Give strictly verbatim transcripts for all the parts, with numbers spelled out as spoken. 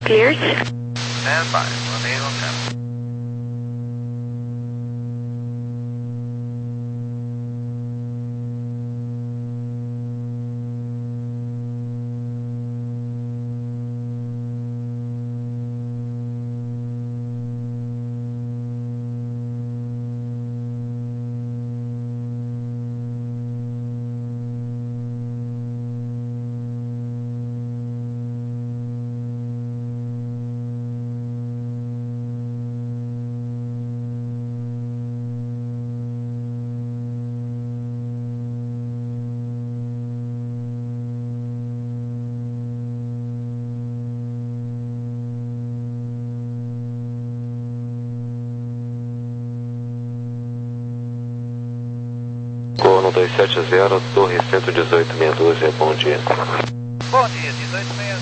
Clears. Stand by, one eight one seven. Corno dois sete zero, Torre cento e dezoito, meia dúzia, bom dia. Bom dia, dezoito meia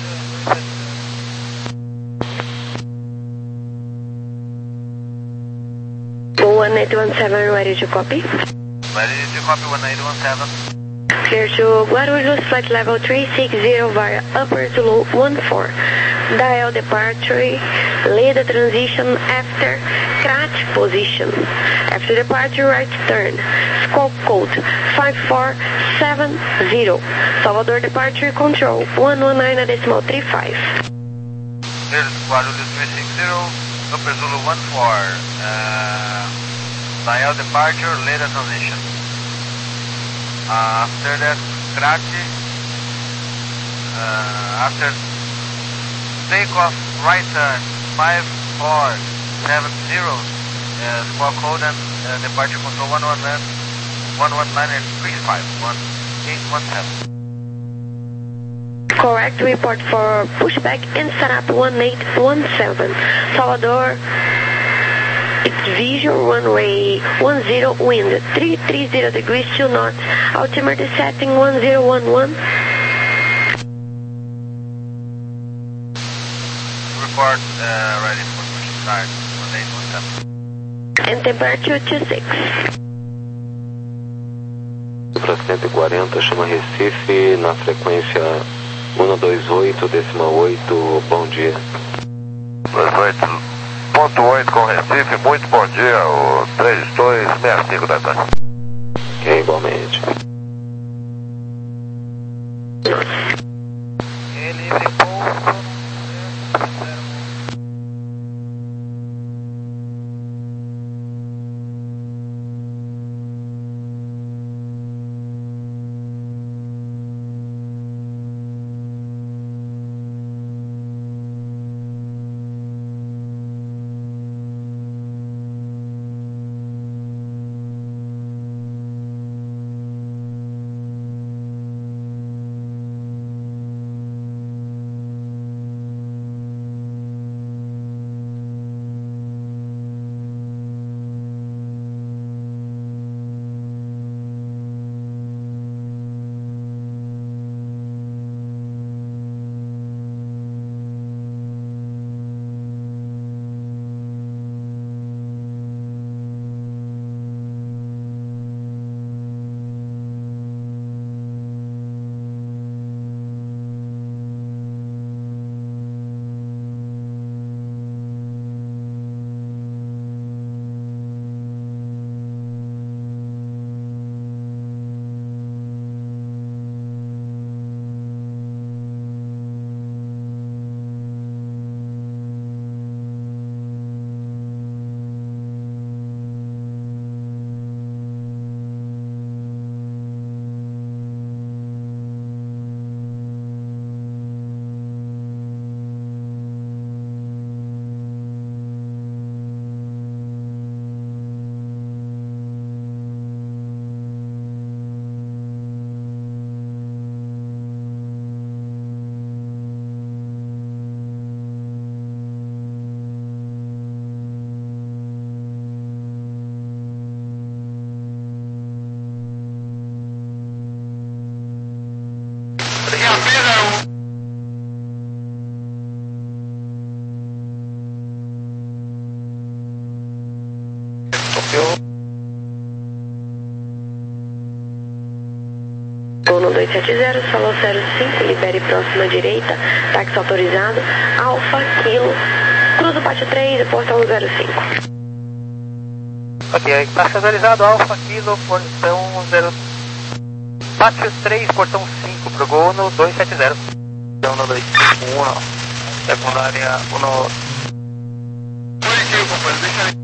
dúzia. one eight one seven, ready to copy. Ready to copy, one eight one seven. Clear to Guarulhos, flight level three six zero via upper Zulu one four. Dial departure, lay the transition after crash position. After departure, right turn. Squawk code five four seven zero. Salvador departure control one one nine decimal three five. Clear to Guarulhos three six zero, upper Zulu one four. Uh, dial departure, lay the transition. Uh, after that, crash. Uh, after takeoff, right turn, five four seven zero, uh, squawk code and uh, departure control one one nine, one one nine three five, one eight one seven. Correct report for pushback and setup one eight one seven. Salvador, it's visual runway one zero, wind three three zero degrees, two knots, altimeter setting one zero one one. Report uh, ready for push start, one eight one seven. And temperature two six. Para cento e quarenta, chama Recife, na frequência um dois oito, decimal oito, bom dia. dois oito ponto oito com Recife, muito bom dia, o três dois seis cinco da tarde. Ok, igualmente. Ele pouso. dois sete zero, solo zero cinco, libere próxima direita, táxi autorizado, Alfa Kilo, cruza o pátio três, portão zero cinco. Ok, táxi autorizado, Alfa Kilo, portão zero... Pátio três, portão cinco, pro gol no dois sete zero. Então no dois cinco um, secundária um... Positivo, companheiro, deixa aí.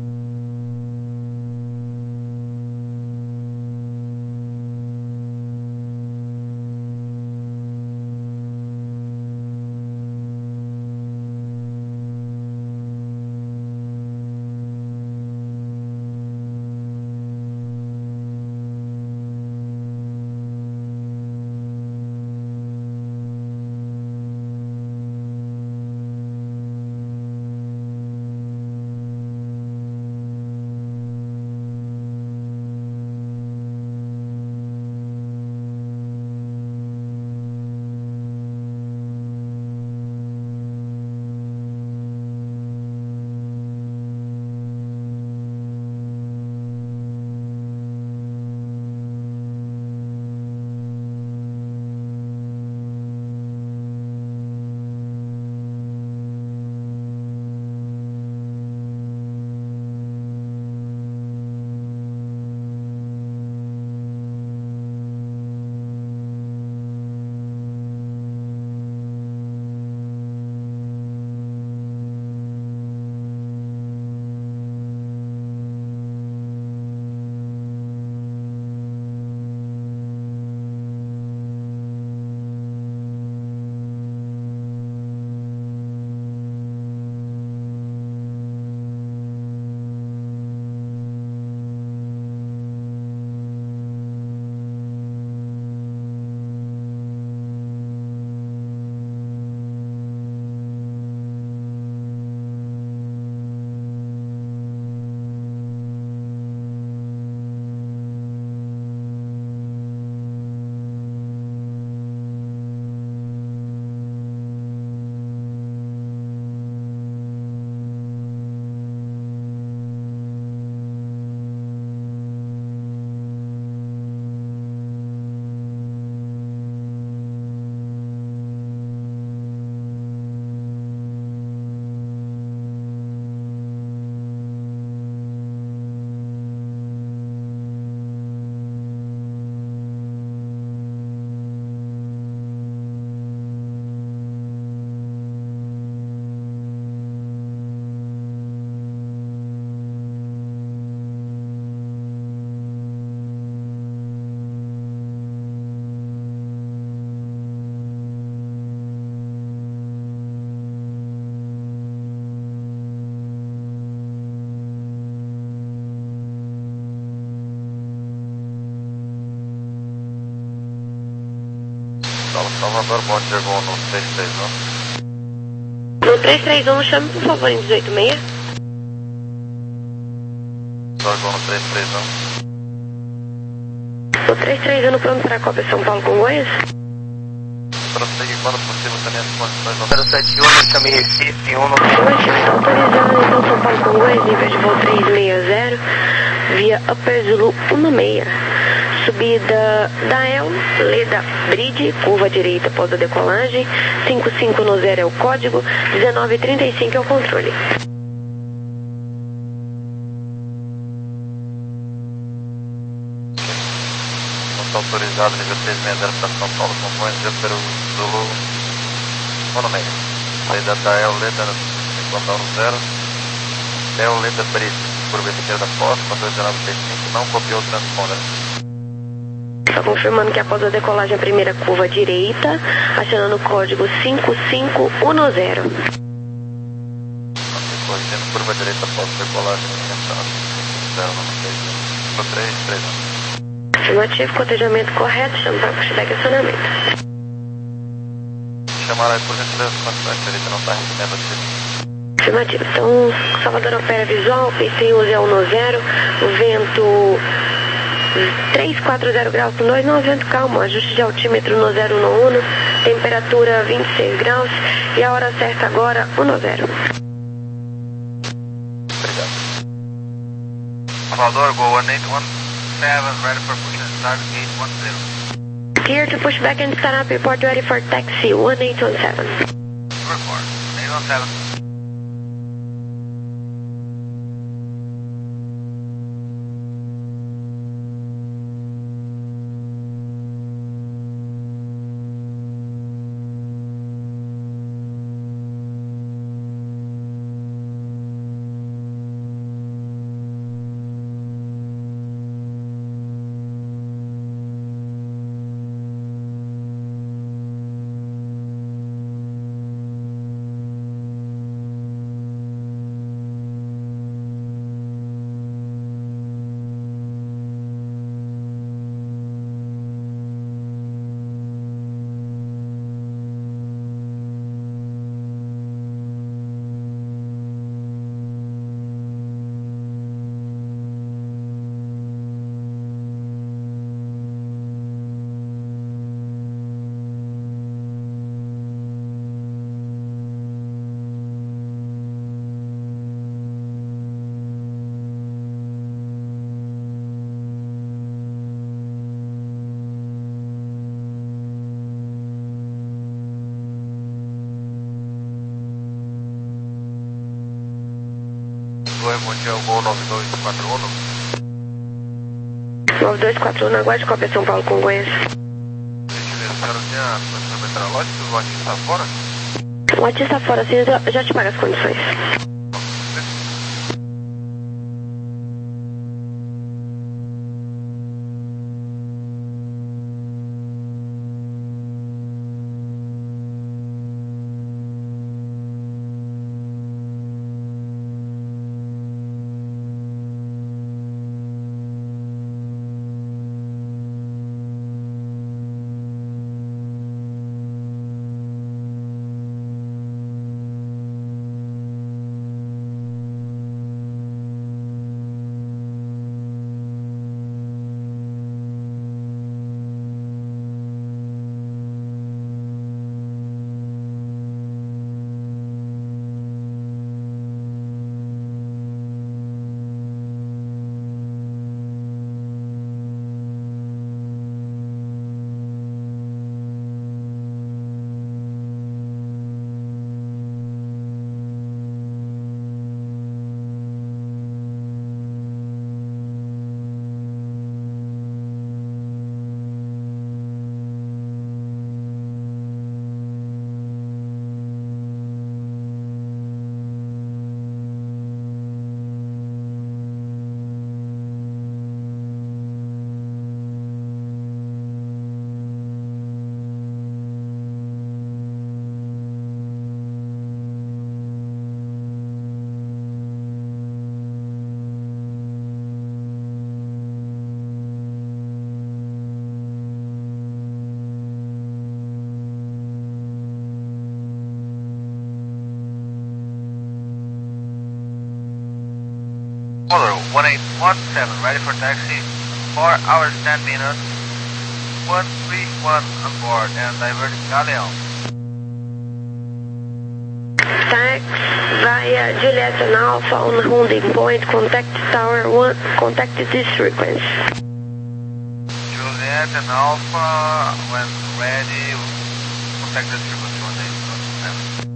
Salvador, bom dia, vou no três três um. No três três um, chame por favor em dezoito seis. Vou no três três um. No três três um, pronto para a Copa São Paulo Congonhas. Prossegue quando possível também as condições do zero sete um, chame Recife, um no... Está autorizado, então São Paulo Congonhas, nível de voo três seis zero, via Upper Zulu um seis. Subida da El, Leda Bridge, curva direita após a decolagem, cinco cinco no zero é o código, dezenove trinta e cinco é o controle. Está autorizado, nível três seis zero para São Paulo, Congonhas, pelo Zulu um seis. Saída da El, Leda, cinquenta no zero, El, Leda Bridge, curva esquerda após, quatro dezenove trinta e cinco, não copiou o transponder. Só confirmando que após a decolagem, a primeira curva direita, acionando o código cinco cinco um zero. Corrigindo curva direita após a decolagem, zero três três um. Afirmativo, cotejamento correto, chama para pushback e acionamento. Chamaram aí por gentileza as condições, direita não está recebendo a Afirmativo, então Salvador opera visual, P C U é um no zero, o vento três quatro zero graus com dois, não, vento calmo, ajuste de altímetro no zero um um, temperatura vinte e seis graus e a hora certa agora um no zero. Obrigado. Salvador, go one eight one seven, ready for push and start gate one zero. Clear to push back and stand up. Report ready for taxi one eight one seven. Report. eight one seven. Mundial Gol nove dois quatro um. nove dois quatro um, aguarde cópia São Paulo Congonhas. Gentileza, senhora tem a condição meteorológica? O Lote está fora? O Lote está fora, sim, eu já te pago as condições. Color one eight one seven, ready for taxi, four hours ten minutes, one three one on board and diverting Galeão. Tax via Juliet and Alpha on holding point, contact tower one, contact this frequency. Juliet and Alpha, when ready, contact this frequency one eight one seven.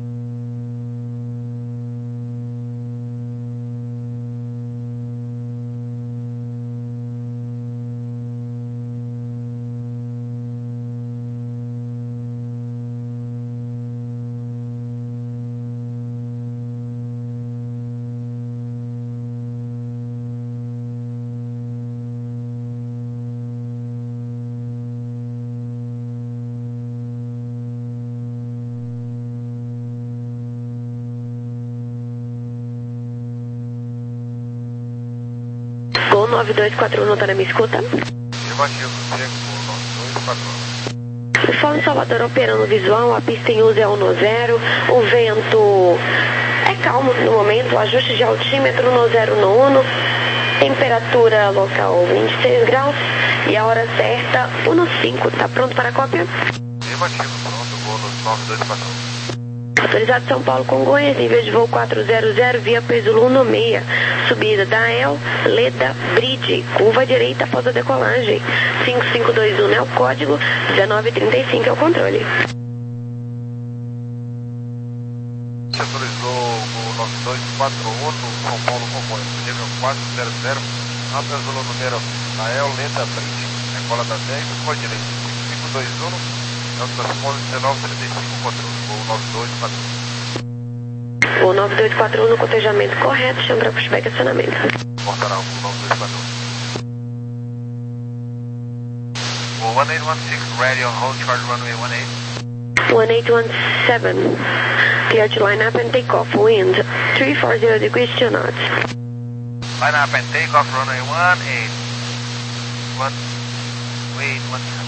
Gol nove dois quatro um, não tá na minha escuta? Afirmativo, Diego, nove dois quatro um. Uniforme Salvador operando visual, a pista em uso é um no zero, o vento é calmo no momento, o ajuste de altímetro no zero no uno, temperatura local vinte e seis graus e a hora certa um no cinco. Tá pronto para a cópia? Afirmativo, pronto, voo no nove dois quatro um. Autorizado São Paulo Congonhas, nível de voo quatrocentos, via Perzulu no meia. Subida da El, Leda, Bridge, curva direita após a decolagem. cinco cinco dois um é o código, dezenove trinta e cinco é o controle. Você autorizou o nove dois quatro um no São Paulo Congonhas, nível quatrocentos, na Perzulu número da El, Leda, Bridge, decola da dez, curva direita. cinco cinco dois um é o transponder dezenove trinta e cinco, controle, voo nove dois quatro um. O nove dois quatro um no cotejamento correto, chama para pushback e acionamento. Portará o nove dois quatro um. O one eight one six radio, hold charge runway one eight. one eight one seven, clear to line up and take off, wind three forty degrees two knots. Line up and take off runway one eight. One, wait, one seven.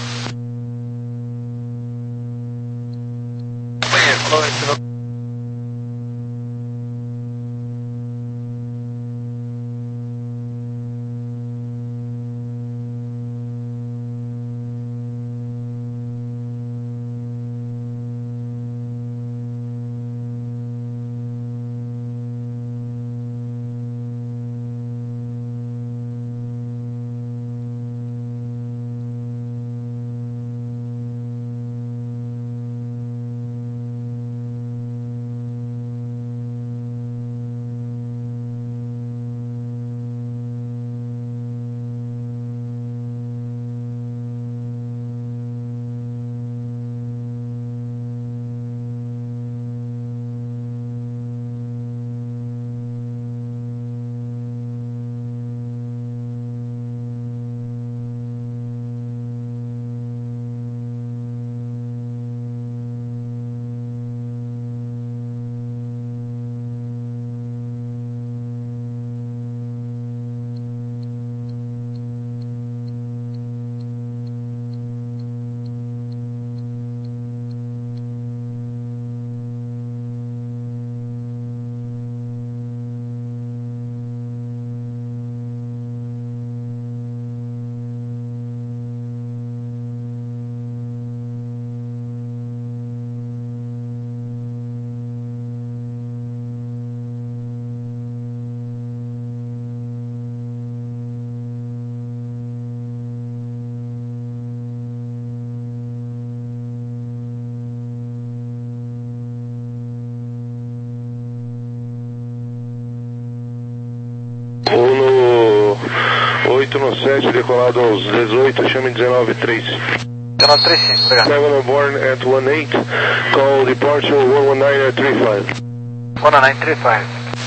oito no sete, decolado aos dezoito, chame dezenove três. dezenove três cinco, obrigado. seven on board at one eight, call departure one one nine at three five. one nine three five.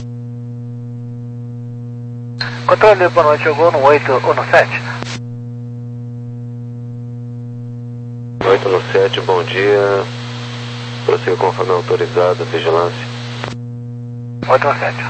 Controle, boa noite, chegou no oito ou no sete? oito no sete, bom dia. Prossiga conforme autorizado, vigilância. oito no sete.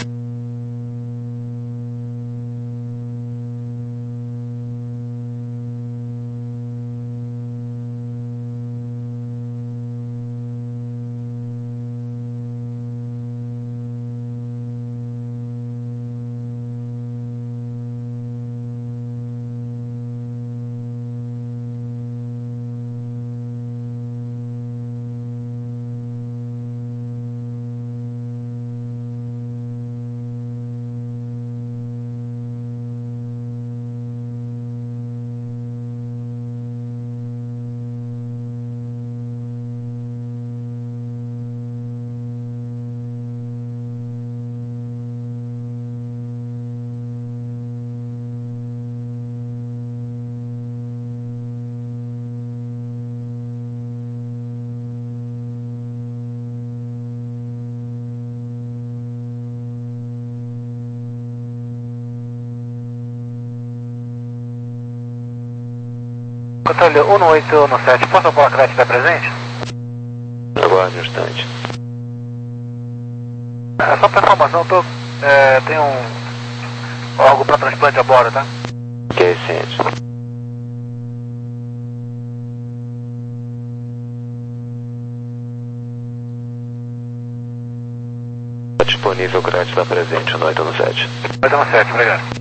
Controle um no oito no sete, posso pôr a crédito está presente? Aguarde um instante. É só para informação, eu tô, é, tem um algo para transplante a bordo, tá? Que é recente. Está disponível o crédito está presente no oito no sete. oito no sete, obrigado.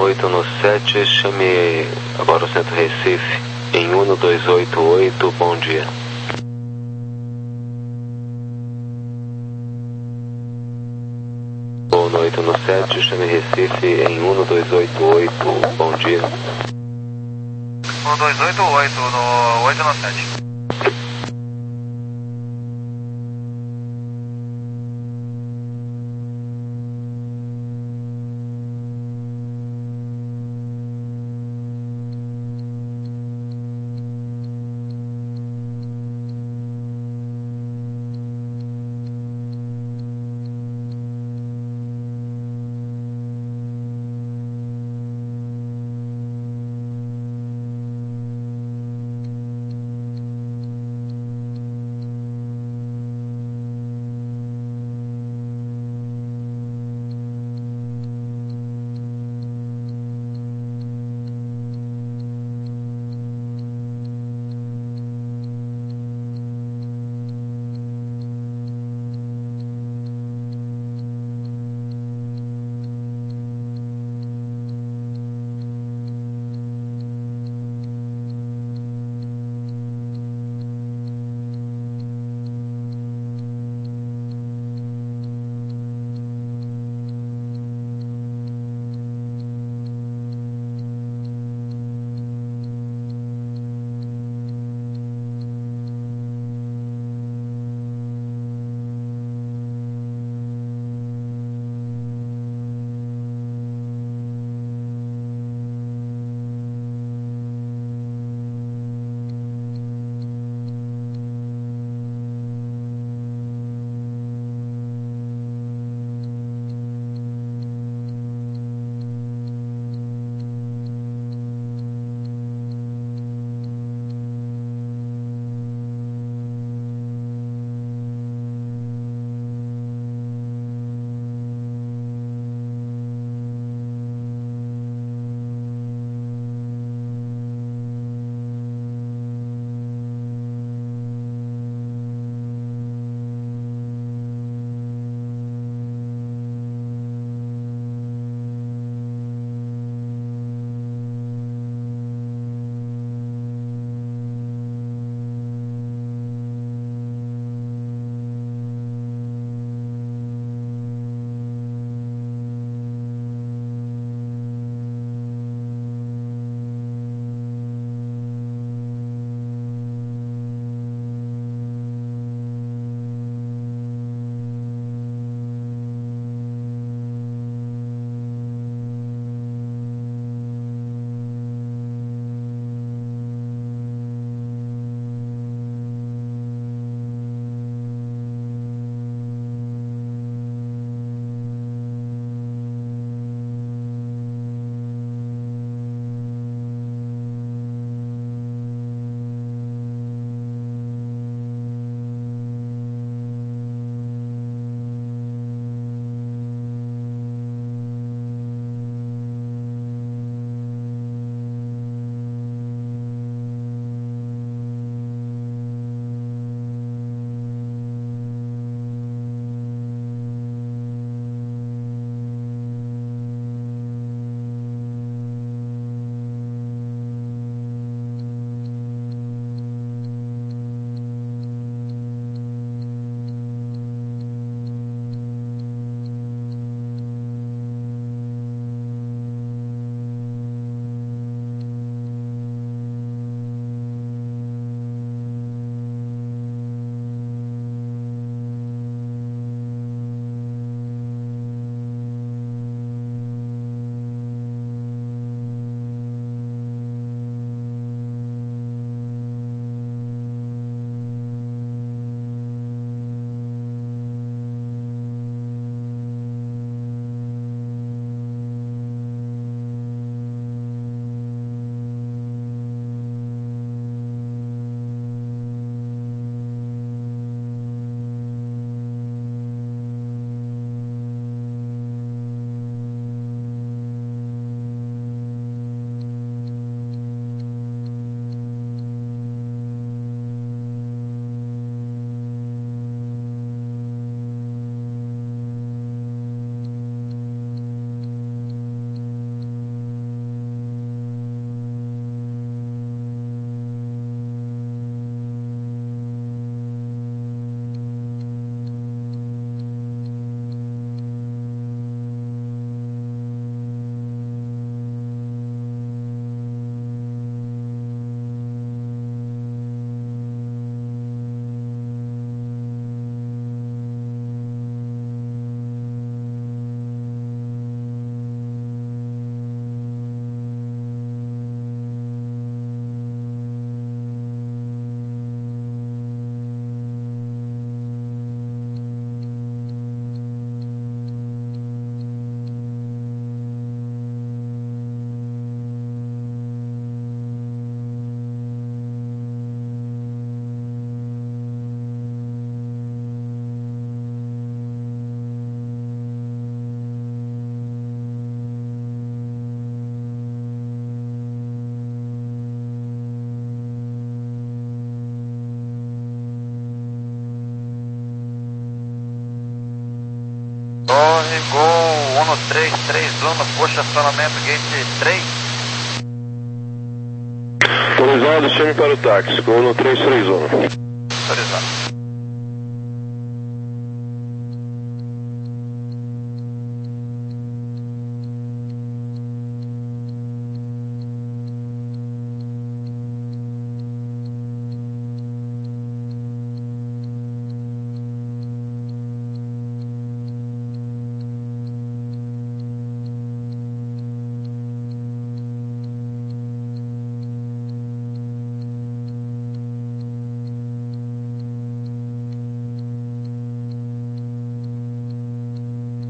oito no sete, chame agora o Centro Recife em um dois oito oito, bom dia. um oito no sete, chame Recife em um dois oito oito, bom dia. um dois oito oito no oito no sete. Torre, Gol um três três um, puxa acionamento gate três. Autorizado, chame para o táxi, com um três três um. Autorizado.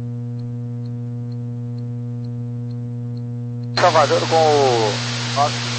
Salvador com o